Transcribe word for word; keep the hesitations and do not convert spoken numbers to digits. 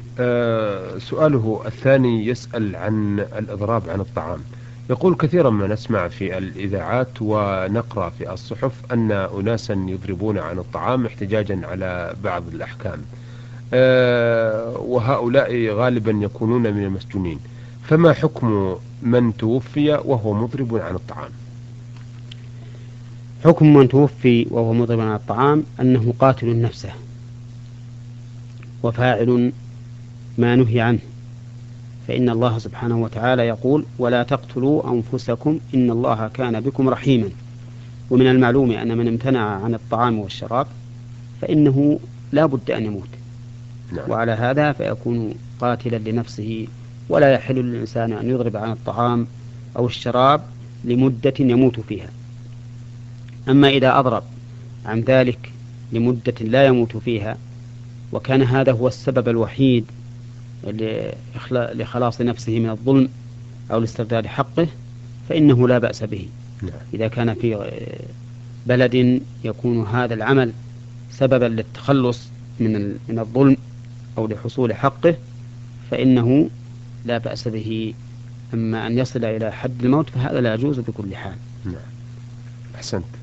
آه سؤاله الثاني يسأل عن الإضراب عن الطعام. يقول كثيرا ما نسمع في الإذاعات ونقرأ في الصحف أن أناسا يضربون عن الطعام احتجاجا على بعض الأحكام، آه وهؤلاء غالبا يكونون من المسجونين، فما حكم من توفي وهو مضرب عن الطعام؟ حكم من توفي وهو مضرب عن الطعام أنه قاتل نفسه وفاعل ما نهي عنه، فإن الله سبحانه وتعالى يقول: ولا تقتلوا أنفسكم إن الله كان بكم رحيما. ومن المعلوم أن من امتنع عن الطعام والشراب فإنه لا بد أن يموت، نعم. وعلى هذا فيكون قاتلا لنفسه، ولا يحل للإنسان أن يضرب عن الطعام أو الشراب لمدة يموت فيها. أما إذا أضرب عن ذلك لمدة لا يموت فيها، وكان هذا هو السبب الوحيد لخلاص نفسه من الظلم أو لاسترداد حقه، فإنه لا بأس به. نعم. إذا كان في بلد يكون هذا العمل سببا للتخلص من من الظلم أو لحصول حقه فإنه لا بأس به. أما أن يصل إلى حد الموت فهذا لا يجوز بكل حال. نعم. أحسنت.